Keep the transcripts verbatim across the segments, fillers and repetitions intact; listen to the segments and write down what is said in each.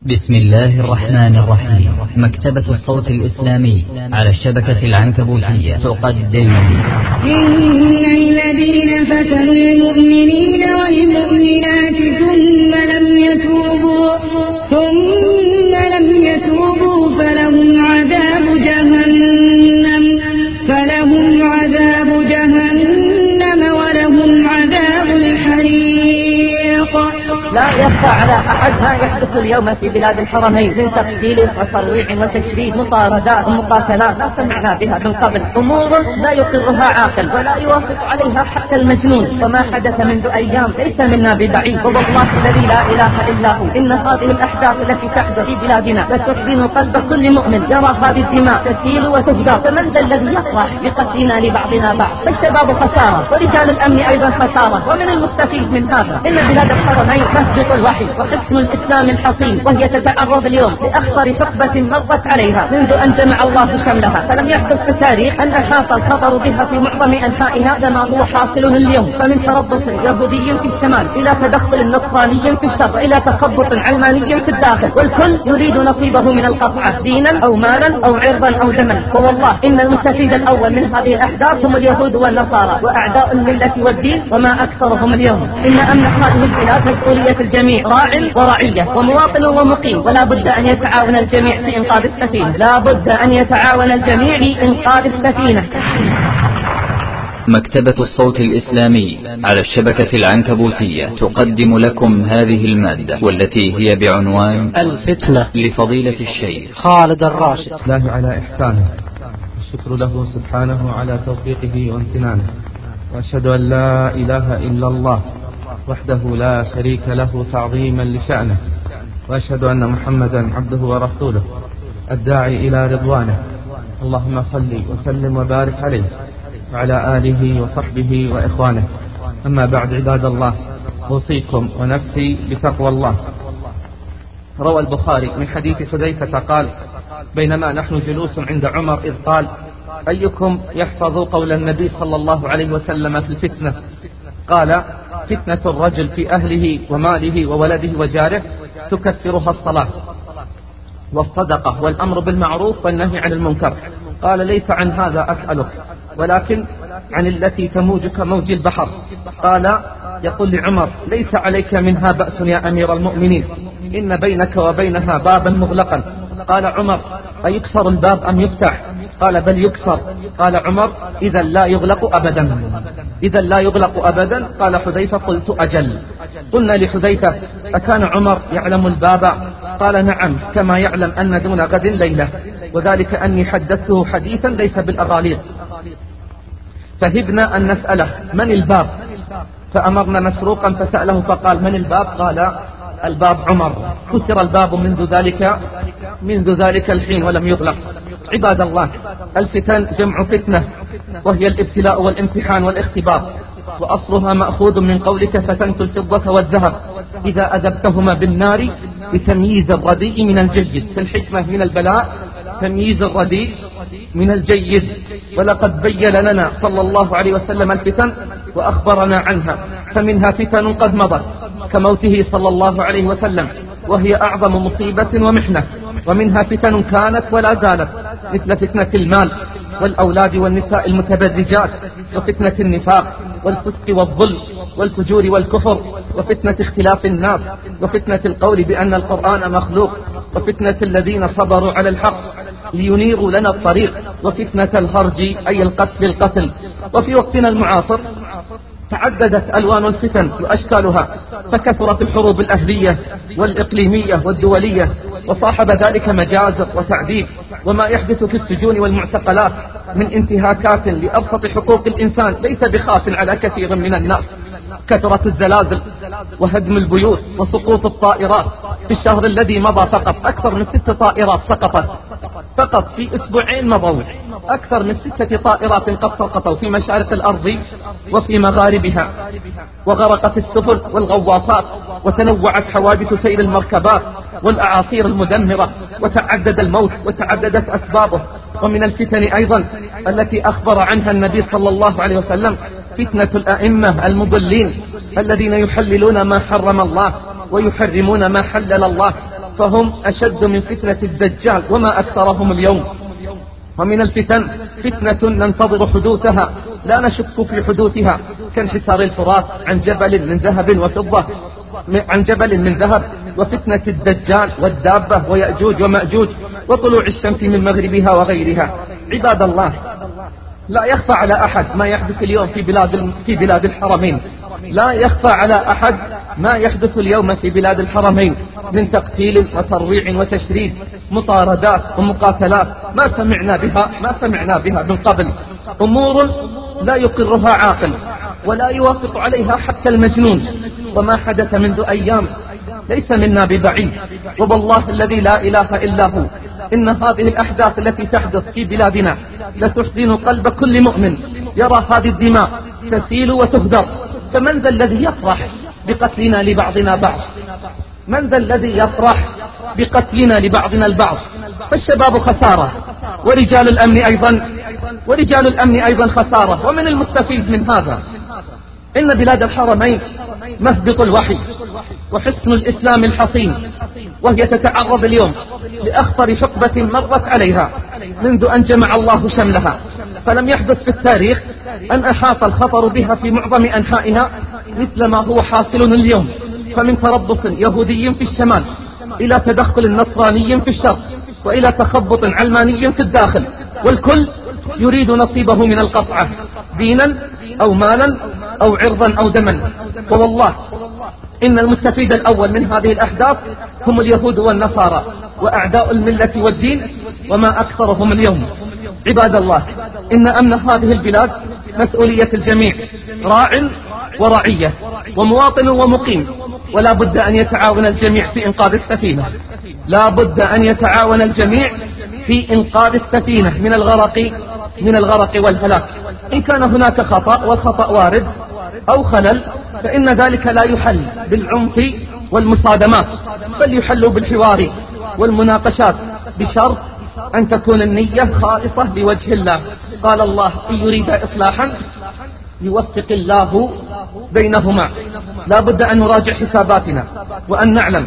بسم الله الرحمن الرحيم. مكتبة الصوت الإسلامي على الشبكة العنكبوتية تقدم إن الذين فتنوا المؤمنين والمؤمنات ثم لم يتوبوا ثم لم يتوبوا فلهم عذاب جهنم فلهم عذاب جهنم ولهم عذاب الحريق. لا يخفى على أحد ما يحدث اليوم في بلاد الحرمين من تقتيل وترويع وتشريد، مطاردات ومقاتلات لا سمعنا بها من قبل، أمور لا يقرها عاقل ولا يوافق عليها حتى المجنون. وما حدث منذ أيام ليس منا ببعيد، والله الذي لا إله إلا هو إن هذه الأحداث التي تحدث في بلادنا لتحزن قلب كل مؤمن يرى هذه الدماء تسيل وتهدر. فمن ذا الذي يفرح بقتلنا لبعضنا بعض؟ فالشباب خسارة ورجال الأمن أيضا خسارة. ومن المستفيد من هذا إن بلاد الحرمين مسجد الوحي وحصن الإسلام الحصين، وهي تتعرض اليوم لأخطر حقبة مرت عليها منذ أن جمع الله شملها. فلم يحدث في التاريخ أن أحاط الخطر بها في معظم أنحائها كما هو حاصل اليوم. فمن تربص يهودي في الشمال إلى تدخل نصراني في الشرق إلى تخبط علماني في الداخل، والكل يريد نصيبه من القطعة دينا أو مالا أو عرضا أو دما. فوالله إن المستفيد الأول من هذه الأحداث هم اليهود والنصارى وأعداء الملة والدين، وما أكثرهم اليوم. إن أمن هذه البلاد مسؤولية الجميع، راع ورعية ومواطن ومقيم، ولا بد أن يتعاون الجميع في إنقاذ السفينة. لا بد أن يتعاون الجميع لإنقاذ السفينة. مكتبة الصوت الإسلامي على الشبكة العنكبوتية تقدم لكم هذه المادة، والتي هي بعنوان الفتنة لفضيلة الشيخ خالد الراشد. الله على إحسانه، الشكر له سبحانه على توفيقه وامتنانه، وأشهد أن لا إله إلا الله وحده لا شريك له تعظيما لشأنه، وأشهد أن محمدا عبده ورسوله الداعي إلى رضوانه. اللهم صل وسلم وبارك عليه وعلى آله وصحبه وإخوانه. أما بعد، عباد الله، أوصيكم ونفسي بتقوى الله. روى البخاري من حديث حذيفة قال: بينما نحن جلوس عند عمر إذ قال: أيكم يحفظ قول النبي صلى الله عليه وسلم في الفتنة؟ قال: فتنة الرجل في أهله وماله وولده وجاره تكفرها الصلاة والصدقة والأمر بالمعروف والنهي عن المنكر. قال: ليس عن هذا أسألك، ولكن عن التي تموج كموج البحر. قال: يقول لعمر: ليس عليك منها بأس يا أمير المؤمنين، إن بينك وبينها بابا مغلقا. قال عمر: أيكسر الباب أم يفتح؟ قال: بل يكسر. قال عمر: إذا لا يغلق أبدا، إذا لا يغلق أبدا. قال حذيفة: قلت أجل. قلنا لحذيفة: أكان عمر يعلم الباب؟ قال: نعم، كما يعلم أن دون غد ليلة، وذلك أني حدثته حديثا ليس بالأغاليط. فهبنا أن نسأله: من الباب؟ فأمرنا مسروقا فسأله فقال: من الباب؟ قال: الباب عمر. كسر الباب منذ ذلك منذ ذلك الحين ولم يغلق. عباد الله، الفتن جمع فتنة، وهي الابتلاء والامتحان والاختبار، وأصلها مأخوذ من قولك: فتنت الفضة والذهب إذا أذبتهما بالنار لتمييز الرديء من الجيد. في الحكمة من البلاء تمييز الرديء من الجيد. ولقد بين لنا صلى الله عليه وسلم الفتن وأخبرنا عنها، فمنها فتن قد مضت كموته صلى الله عليه وسلم، وهي أعظم مصيبة ومحنة. ومنها فتن كانت ولا زالت، مثل فتنة المال والأولاد والنساء المتبرجات، وفتنة النفاق والفسق والظلم والفجور والكفر، وفتنة اختلاف الناس، وفتنة القول بأن القرآن مخلوق، وفتنة الذين صبروا على الحق لينيروا لنا الطريق، وفتنة الهرج أي القتل القتل. وفي وقتنا المعاصر تعددت ألوان الفتن وأشكالها، فكثرت الحروب الأهلية والإقليمية والدولية، وصاحب ذلك مجازر وتعذيب، وما يحدث في السجون والمعتقلات من انتهاكات لأبسط حقوق الإنسان ليس بخاف على كثير من الناس. كثرت الزلازل وهدم البيوت وسقوط الطائرات. في الشهر الذي مضى فقط أكثر من ست طائرات سقطت، فقط في أسبوعين مضوا أكثر من ستة طائرات قد سقطوا في مشارق الأرض وفي مغاربها، وغرقت السفن والغواصات، وتنوعت حوادث سير المركبات والأعاصير المدمرة، وتعدد الموت وتعددت أسبابه. ومن الفتن أيضا التي أخبر عنها النبي صلى الله عليه وسلم فتنة الأئمة المضلين الذين يحللون ما حرم الله ويحرمون ما حلل الله، فهم أشد من فتنة الدجال وما أكثرهم اليوم. ومن الفتن فتنة ننتظر حدوثها لا نشك في حدوثها كانحسار الفرات عن جبل من ذهب وفضة عن جبل من ذهب، وفتنة الدجال والدابة ويأجوج ومأجوج وطلوع الشمس من مغربها وغيرها. عباد الله، لا يخفى على أحد ما يحدث اليوم في بلاد في بلاد الحرمين، لا يخفى على أحد ما يحدث اليوم في بلاد الحرمين من تقتيل وترويع وتشريد، مطاردات ومقاتلات ما سمعنا بها ما سمعنا بها من قبل، أمور لا يقرها عاقل ولا يوافق عليها حتى المجنون. وما حدث منذ أيام ليس منا ببعيد، وبالله الذي لا إله إلا هو إن هذه الأحداث التي تحدث في بلادنا لتحزن قلب كل مؤمن يرى هذه الدماء تسيل وتهدر. فمن ذا الذي يفرح بقتلنا لبعضنا بعض؟ من ذا الذي يفرح بقتلنا لبعضنا البعض؟ فالشباب خسارة، ورجال الأمن أيضا ورجال الأمن أيضا خسارة. ومن المستفيد من هذا إن بلاد الحرمين مهبط الوحي وحصن الإسلام الحصين، وهي تتعرض اليوم لأخطر حقبة مرت عليها منذ أن جمع الله شملها، فلم يحدث في التاريخ أن أحاط الخطر بها في معظم أنحائها مثل ما هو حاصل اليوم. فمن تربص يهودي في الشمال إلى تدخل نصراني في الشرق وإلى تخبط علماني في الداخل، والكل يريد نصيبه من القطعة دينا أو مالا أو عرضا أو دما. والله إن المستفيد الأول من هذه الأحداث هم اليهود والنصارى وأعداء الملة والدين، وما أكثرهم اليوم. عباد الله، إن أمن هذه البلاد مسؤولية الجميع، راع ورعية ومواطن ومقيم، ولا بد أن يتعاون الجميع في إنقاذ السفينة لا بد أن يتعاون الجميع في إنقاذ السفينة من الغرق من الغرق والهلاك. إن كان هناك خطأ والخطأ وارد أو خلل فإن ذلك لا يحل بالعنف والمصادمات، بل يحل بالحوار والمناقشات بشرط أن تكون النية خالصة لوجه الله. قال الله: إن يريد إصلاحا يوفق الله بينهما. لا بد أن نراجع حساباتنا وأن نعلم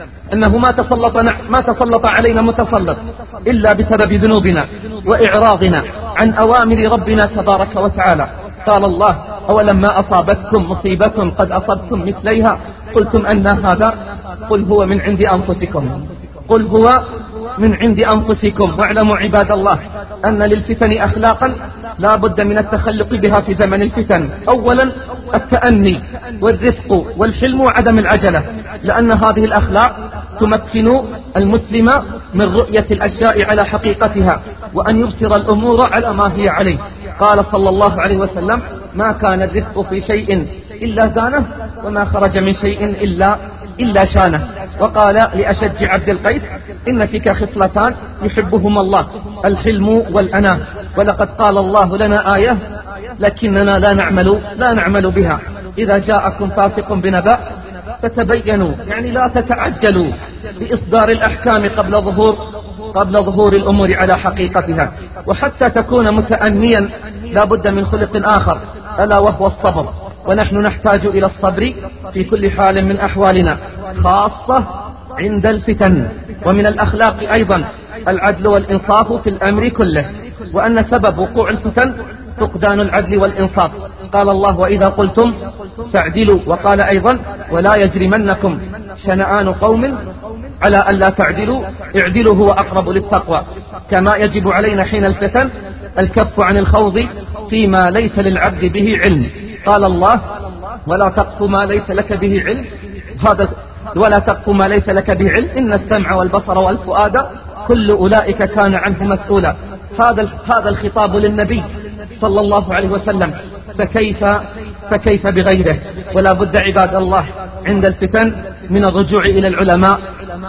أنه ما تسلط ما تسلط علينا متسلط إلا بسبب ذنوبنا وإعراضنا عن أوامر ربنا تبارك وتعالى. قال الله: أولما أصابتكم مصيبة قد أصبتم مثليها قلتم أن هذا قل هو من عند أنفسكم قل هو من عند أنفسكم. واعلموا عباد الله أن للفتن أخلاقا لا بد من التخلق بها في زمن الفتن. أولا التأني والرفق والحلم وعدم العجلة، لأن هذه الأخلاق تمكن المسلم من رؤية الأشياء على حقيقتها وأن يبصر الأمور على ما هي عليه. قال صلى الله عليه وسلم: ما كان الرفق في شيء إلا زانه، وما خرج من شيء إلا إلا شانه. وقال لأشج عبد القيس: إن فيك خصلتان يحبهما الله، الحلم والأناة. ولقد قال الله لنا آية لكننا لا نعمل لا نعمل بها: إذا جاءكم فاسق بنبأ فتبينوا، يعني لا تتعجلوا بإصدار الأحكام قبل ظهور قبل ظهور الأمور على حقيقتها. وحتى تكون متأنيا لا بد من خلق آخر ألا وهو الصبر، ونحن نحتاج إلى الصبر في كل حال من أحوالنا، خاصة عند الفتن. ومن الأخلاق أيضا العدل والإنصاف في الأمر كله، وأن سبب وقوع الفتن فقدان العدل والإنصاف. قال الله: وإذا قلتم فاعدلوا. وقال أيضا: ولا يجرمنكم شنآن قوم على ألا تعدلوا اعدلوا هو أقرب للتقوى. كما يجب علينا حين الفتن الكف عن الخوض فيما ليس للعبد به علم. قال الله: ولا تقف ما ليس لك به علم هذا ولا تقف ما ليس لك به علم إن السمع والبصر والفؤاد كل أولئك كان عنه مسؤولا. هذا هذا الخطاب للنبي صلى الله عليه وسلم، فكيف فكيف بغيره؟ ولا بد عباد الله عند الفتن من الرجوع إلى العلماء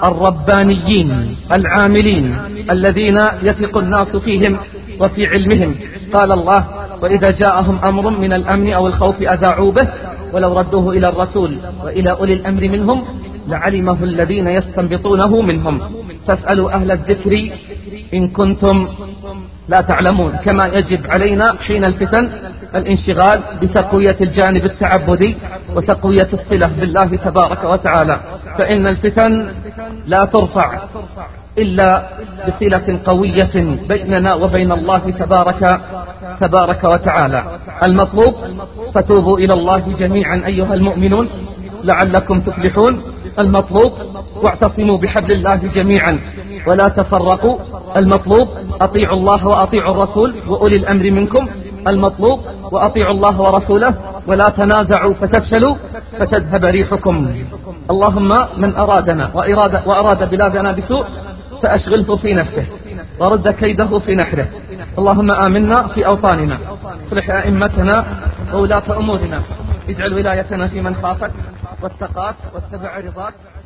الربانيين العاملين الذين يثق الناس فيهم وفي علمهم. قال الله: وإذا جاءهم أمر من الأمن أو الخوف أذاعوا به ولو ردوه إلى الرسول وإلى أولي الأمر منهم لعلمه الذين يستنبطونه منهم. فاسألوا أهل الذكر إن كنتم لا تعلمون. كما يجب علينا حين الفتن الانشغال بتقوية الجانب التعبدي وتقوية الصلة بالله تبارك وتعالى. فإن الفتن لا ترفع إلا بصلة قوية بيننا وبين الله تبارك تبارك وتعالى. المطلوب فتوبوا إلى الله جميعا أيها المؤمنون لعلكم تفلحون. المطلوب واعتصموا بحبل الله جميعا ولا تفرقوا. المطلوب أطيعوا الله وأطيعوا الرسول وأولي الأمر منكم. المطلوب وأطيعوا الله ورسوله ولا تنازعوا فتفشلوا فتذهب ريحكم. اللهم من أرادنا وإراد, وأراد بلادنا بسوء فأشغله في نفسه ورد كيده في نحره. اللهم آمنا في أوطاننا، اصلح أئمتنا وولاة أمورنا، اجعل ولايتنا في من خافك واتقاك واتبع رضاك.